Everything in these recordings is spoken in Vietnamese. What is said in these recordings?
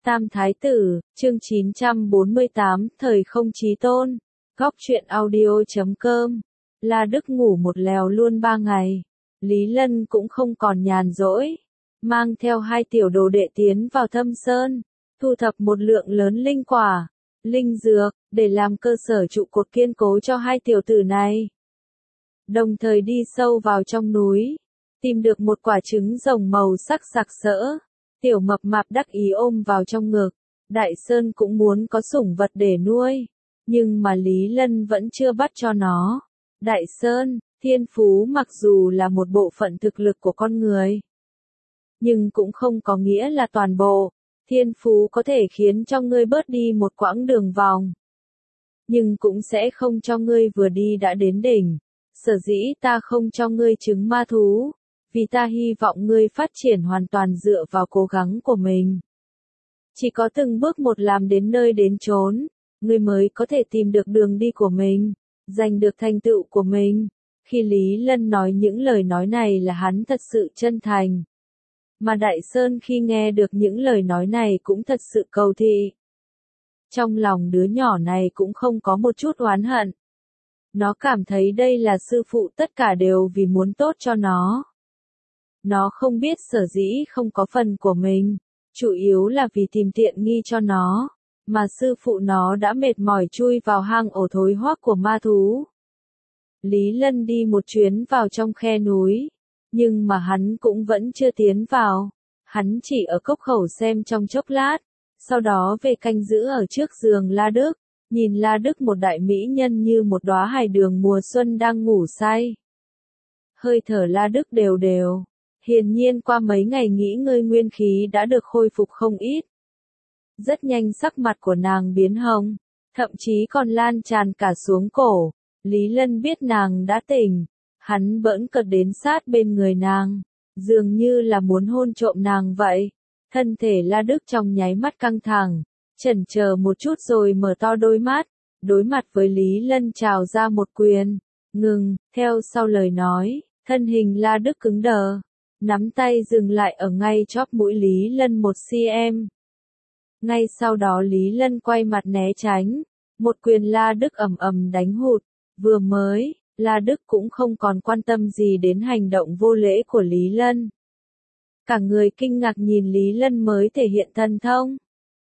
Tam Thái Tử, chương 948, Thời không chí tôn. Góc truyện audio.com. La Đức ngủ một lèo luôn 3 ngày. Lý Lân cũng không còn nhàn rỗi. Mang theo 2 tiểu đồ đệ tiến vào Thâm Sơn. Thu thập một lượng lớn linh quả, linh dược, để làm cơ sở trụ cột kiên cố cho 2 tiểu tử này. Đồng thời đi sâu vào trong núi. Tìm được một quả trứng rồng màu sắc sặc sỡ. Tiểu mập mạp đắc ý ôm vào trong ngực. Đại Sơn cũng muốn có sủng vật để nuôi. Nhưng mà Lý Lân vẫn chưa bắt cho nó. Đại Sơn, thiên phú mặc dù là một bộ phận thực lực của con người. Nhưng cũng không có nghĩa là toàn bộ. Thiên phú có thể khiến cho ngươi bớt đi một quãng đường vòng. Nhưng cũng sẽ không cho ngươi vừa đi đã đến đỉnh. Sở dĩ ta không cho ngươi trứng ma thú. Vì ta hy vọng ngươi phát triển hoàn toàn dựa vào cố gắng của mình. Chỉ có từng bước một làm đến nơi đến chốn, ngươi mới có thể tìm được đường đi của mình, giành được thành tựu của mình. Khi Lý Lân nói những lời nói này là hắn thật sự chân thành. Mà Đại Sơn khi nghe được những lời nói này cũng thật sự cầu thị. Trong lòng đứa nhỏ này cũng không có một chút oán hận. Nó cảm thấy đây là sư phụ tất cả đều vì muốn tốt cho nó. Nó không biết sở dĩ không có phần của mình, chủ yếu là vì tìm tiện nghi cho nó, mà sư phụ nó đã mệt mỏi chui vào hang ổ thối hoác của ma thú. Lý Lân đi một chuyến vào trong khe núi, nhưng mà hắn cũng vẫn chưa tiến vào, hắn chỉ ở cốc khẩu xem trong chốc lát, sau đó về canh giữ ở trước giường La Đức, nhìn La Đức một đại mỹ nhân như một đóa hải đường mùa xuân đang ngủ say. Hơi thở La Đức đều đều. Hiển nhiên qua mấy ngày nghỉ ngơi nguyên khí đã được khôi phục không ít. Rất nhanh sắc mặt của nàng biến hồng, thậm chí còn lan tràn cả xuống cổ. Lý Lân biết nàng đã tỉnh, hắn bỡn cợt đến sát bên người nàng, dường như là muốn hôn trộm nàng vậy. Thân thể La Đức trong nháy mắt căng thẳng, chần chờ một chút rồi mở to đôi mắt, đối mặt với Lý Lân trào ra một quyền, ngừng, theo sau lời nói, thân hình La Đức cứng đờ. Nắm tay dừng lại ở ngay chóp mũi Lý Lân 1cm. Ngay sau đó Lý Lân quay mặt né tránh, một quyền La Đức ầm ầm đánh hụt. Vừa mới, La Đức cũng không còn quan tâm gì đến hành động vô lễ của Lý Lân. Cả người kinh ngạc nhìn Lý Lân mới thể hiện thần thông.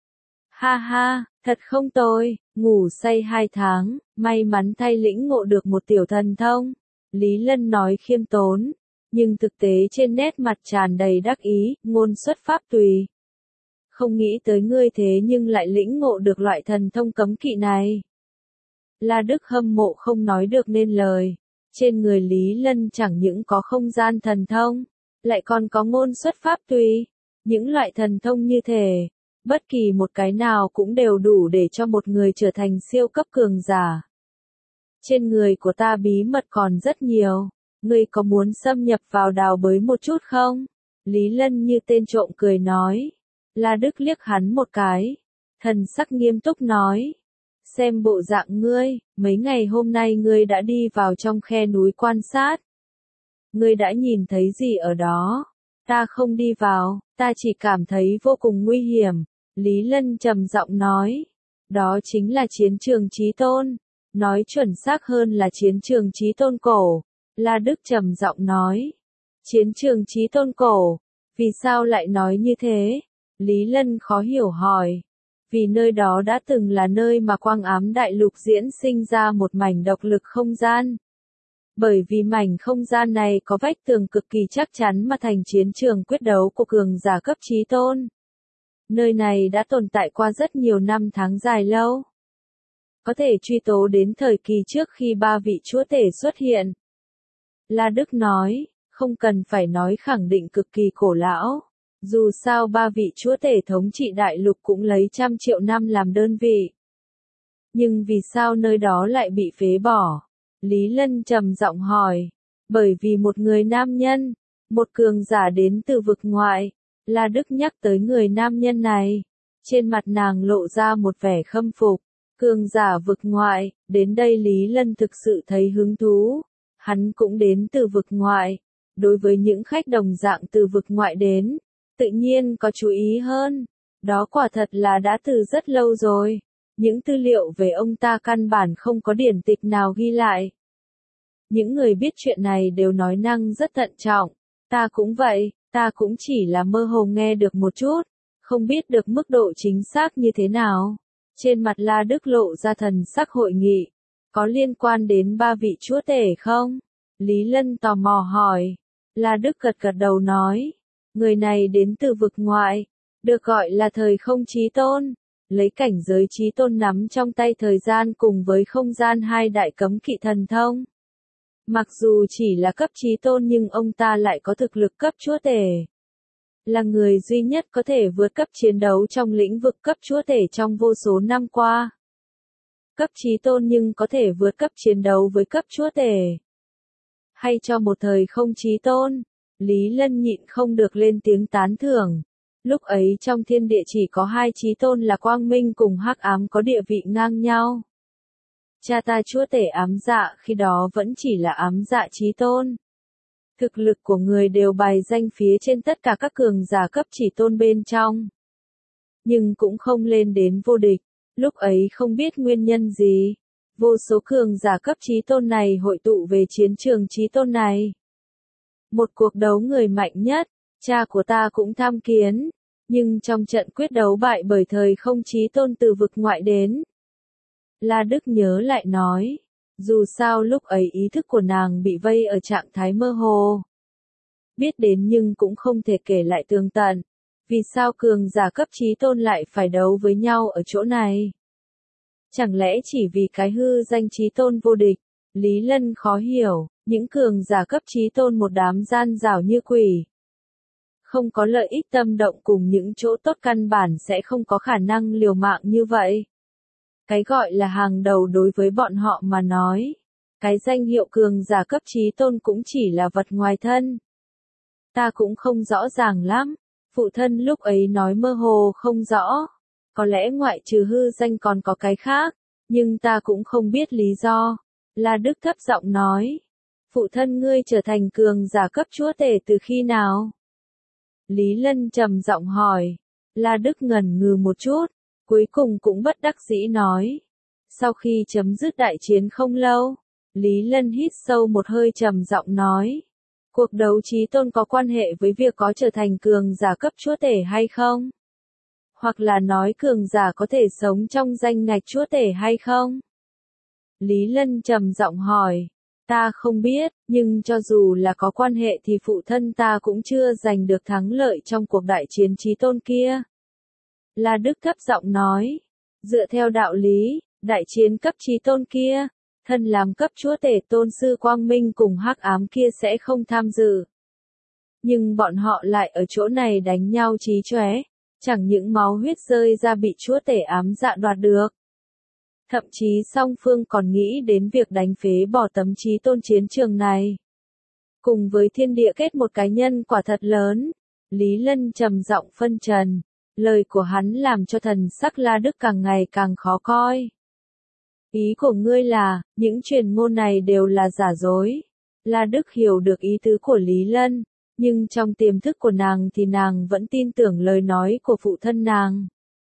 Ha ha, thật không tồi, ngủ say 2 tháng, may mắn thay lĩnh ngộ được một tiểu thần thông. Lý Lân nói khiêm tốn. Nhưng thực tế trên nét mặt tràn đầy đắc ý, ngôn xuất pháp tùy. Không nghĩ tới ngươi thế nhưng lại lĩnh ngộ được loại thần thông cấm kỵ này. La Đức hâm mộ không nói được nên lời. Trên người Lý Lân chẳng những có không gian thần thông, lại còn có ngôn xuất pháp tùy. Những loại thần thông như thế, bất kỳ một cái nào cũng đều đủ để cho một người trở thành siêu cấp cường giả. Trên người của ta bí mật còn rất nhiều. Ngươi có muốn xâm nhập vào đào bới một chút không? Lý Lân như tên trộm cười nói. La Đức liếc hắn một cái. Thần sắc nghiêm túc nói. Xem bộ dạng ngươi, mấy ngày hôm nay ngươi đã đi vào trong khe núi quan sát. Ngươi đã nhìn thấy gì ở đó? Ta không đi vào, ta chỉ cảm thấy vô cùng nguy hiểm. Lý Lân trầm giọng nói. Đó chính là chiến trường chí tôn. Nói chuẩn xác hơn là chiến trường chí tôn cổ. La Đức trầm giọng nói. Chiến trường chí tôn cổ. Vì sao lại nói như thế? Lý Lân khó hiểu hỏi. Vì nơi đó đã từng là nơi mà quang ám đại lục diễn sinh ra một mảnh độc lực không gian. Bởi vì mảnh không gian này có vách tường cực kỳ chắc chắn mà thành chiến trường quyết đấu của cường giả cấp chí tôn. Nơi này đã tồn tại qua rất nhiều năm tháng dài lâu. Có thể truy tố đến thời kỳ trước khi 3 vị chúa tể xuất hiện. La Đức nói, không cần phải nói khẳng định cực kỳ cổ lão. Dù sao 3 vị chúa tể thống trị đại lục cũng lấy 100 triệu năm làm đơn vị. Nhưng vì sao nơi đó lại bị phế bỏ? Lý Lân trầm giọng hỏi. Bởi vì một người nam nhân, một cường giả đến từ vực ngoại. La Đức nhắc tới người nam nhân này. Trên mặt nàng lộ ra một vẻ khâm phục. Cường giả vực ngoại, đến đây Lý Lân thực sự thấy hứng thú. Hắn cũng đến từ vực ngoại. Đối với những khách đồng dạng từ vực ngoại đến, tự nhiên có chú ý hơn. Đó quả thật là đã từ rất lâu rồi. Những tư liệu về ông ta căn bản không có điển tịch nào ghi lại. Những người biết chuyện này đều nói năng rất thận trọng. Ta cũng vậy, ta cũng chỉ là mơ hồ nghe được một chút, không biết được mức độ chính xác như thế nào. Trên mặt La Đức lộ ra thần sắc hội nghị. Có liên quan đến ba vị chúa tể không? Lý Lân tò mò hỏi. La Đức gật gật đầu nói. Người này đến từ vực ngoại, được gọi là thời không chí tôn. Lấy cảnh giới chí tôn nắm trong tay thời gian cùng với không gian hai đại cấm kỵ thần thông. Mặc dù chỉ là cấp chí tôn nhưng ông ta lại có thực lực cấp chúa tể. Là người duy nhất có thể vượt cấp chiến đấu trong lĩnh vực cấp chúa tể trong vô số năm qua. Cấp chí tôn nhưng có thể vượt cấp chiến đấu với cấp chúa tể. Hay cho một thời không chí tôn, Lý Lân nhịn không được lên tiếng tán thưởng. Lúc ấy trong thiên địa chỉ có hai chí tôn là Quang Minh cùng Hắc Ám có địa vị ngang nhau. Cha ta chúa tể ám dạ khi đó vẫn chỉ là ám dạ chí tôn. Thực lực của người đều bài danh phía trên tất cả các cường giả cấp chỉ tôn bên trong. Nhưng cũng không lên đến vô địch, lúc ấy không biết nguyên nhân gì. Vô số cường giả cấp chí tôn này hội tụ về chiến trường chí tôn này. Một cuộc đấu người mạnh nhất, cha của ta cũng tham kiến, nhưng trong trận quyết đấu bại bởi thời không chí tôn từ vực ngoại đến. La Đức nhớ lại nói, dù sao lúc ấy ý thức của nàng bị vây ở trạng thái mơ hồ. Biết đến nhưng cũng không thể kể lại tường tận, vì sao cường giả cấp chí tôn lại phải đấu với nhau ở chỗ này? Chẳng lẽ chỉ vì cái hư danh chí tôn vô địch? Lý Lân khó hiểu, những cường giả cấp chí tôn một đám gian rảo như quỷ. Không có lợi ích tâm động cùng những chỗ tốt căn bản sẽ không có khả năng liều mạng như vậy. Cái gọi là hàng đầu đối với bọn họ mà nói. Cái danh hiệu cường giả cấp chí tôn cũng chỉ là vật ngoài thân. Ta cũng không rõ ràng lắm. Phụ thân lúc ấy nói mơ hồ không rõ. Có lẽ ngoại trừ hư danh còn có cái khác. Nhưng ta cũng không biết lý do. La Đức thấp giọng nói. Phụ thân ngươi trở thành cường giả cấp chúa tể từ khi nào? Lý Lân trầm giọng hỏi. La Đức ngần ngừ một chút. Cuối cùng cũng bất đắc dĩ nói. Sau khi chấm dứt đại chiến không lâu, Lý Lân hít sâu một hơi trầm giọng nói. Cuộc đấu chí tôn có quan hệ với việc có trở thành cường giả cấp chúa tể hay không? Hoặc là nói cường giả có thể sống trong danh ngạch chúa tể hay không? Lý Lân trầm giọng hỏi. Ta không biết, nhưng cho dù là có quan hệ thì phụ thân ta cũng chưa giành được thắng lợi trong cuộc đại chiến chí tôn kia. La Đức thấp giọng nói, dựa theo đạo lý, đại chiến cấp chí tôn kia, thân làm cấp chúa tể tôn sư Quang Minh cùng Hắc Ám kia sẽ không tham dự. Nhưng bọn họ lại ở chỗ này đánh nhau chí chóe, chẳng những máu huyết rơi ra bị chúa tể ám dạ đoạt được. Thậm chí song phương còn nghĩ đến việc đánh phế bỏ tấm chí tôn chiến trường này. Cùng với thiên địa kết một cái nhân quả thật lớn, Lý Lân trầm giọng phân trần. Lời của hắn làm cho thần sắc La Đức càng ngày càng khó coi. Ý của ngươi là, những truyền ngôn này đều là giả dối. La Đức hiểu được ý tứ của Lý Lân, nhưng trong tiềm thức của nàng thì nàng vẫn tin tưởng lời nói của phụ thân nàng.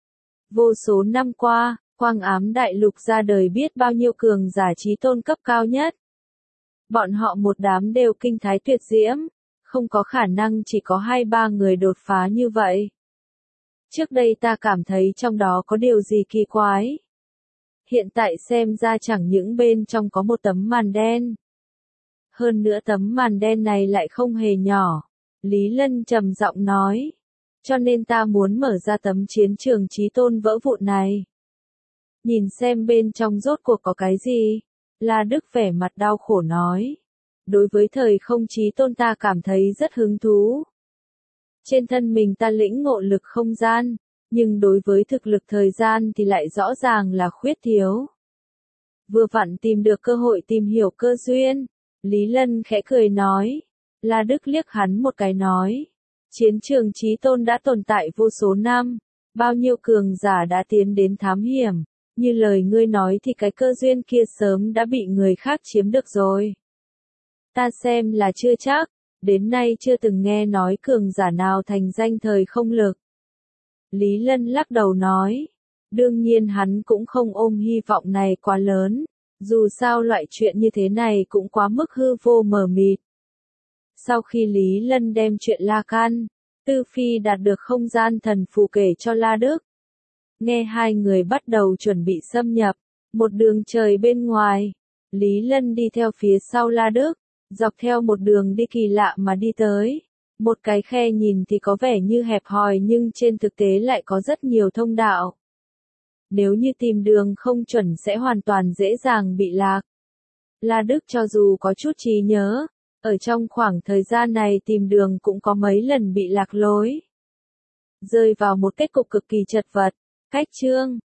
Vô số năm qua, Quang Ám Đại Lục ra đời biết bao nhiêu cường giả chí tôn cấp cao nhất. Bọn họ một đám đều kinh thái tuyệt diễm, không có khả năng chỉ có 2-3 người đột phá như vậy. Trước đây ta cảm thấy trong đó có điều gì kỳ quái. Hiện tại xem ra chẳng những bên trong có một tấm màn đen. Hơn nữa tấm màn đen này lại không hề nhỏ. Lý Lân trầm giọng nói. Cho nên ta muốn mở ra tấm chiến trường chí tôn vỡ vụn này. Nhìn xem bên trong rốt cuộc có cái gì. La Đức vẻ mặt đau khổ nói. Đối với thời không chí tôn ta cảm thấy rất hứng thú. Trên thân mình ta lĩnh ngộ lực không gian, nhưng đối với thực lực thời gian thì lại rõ ràng là khuyết thiếu. Vừa vặn tìm được cơ hội tìm hiểu cơ duyên, Lý Lân khẽ cười nói. La Đức liếc hắn một cái nói. Chiến trường chí tôn đã tồn tại vô số năm, bao nhiêu cường giả đã tiến đến thám hiểm, như lời ngươi nói thì cái cơ duyên kia sớm đã bị người khác chiếm được rồi. Ta xem là chưa chắc. Đến nay chưa từng nghe nói cường giả nào thành danh thời không lực. Lý Lân lắc đầu nói. Đương nhiên hắn cũng không ôm hy vọng này quá lớn, dù sao loại chuyện như thế này cũng quá mức hư vô mờ mịt. Sau khi Lý Lân đem chuyện La Can, Tư Phi đạt được không gian thần phù kể cho La Đức. Nghe hai người bắt đầu chuẩn bị xâm nhập, một đường trời bên ngoài, Lý Lân đi theo phía sau La Đức, dọc theo một đường đi kỳ lạ mà đi tới. Một cái khe nhìn thì có vẻ như hẹp hòi nhưng trên thực tế lại có rất nhiều thông đạo. Nếu như tìm đường không chuẩn sẽ hoàn toàn dễ dàng bị lạc. La Đức cho dù có chút trí nhớ, ở trong khoảng thời gian này tìm đường cũng có mấy lần bị lạc lối. Rơi vào một kết cục cực kỳ chật vật. Cách chương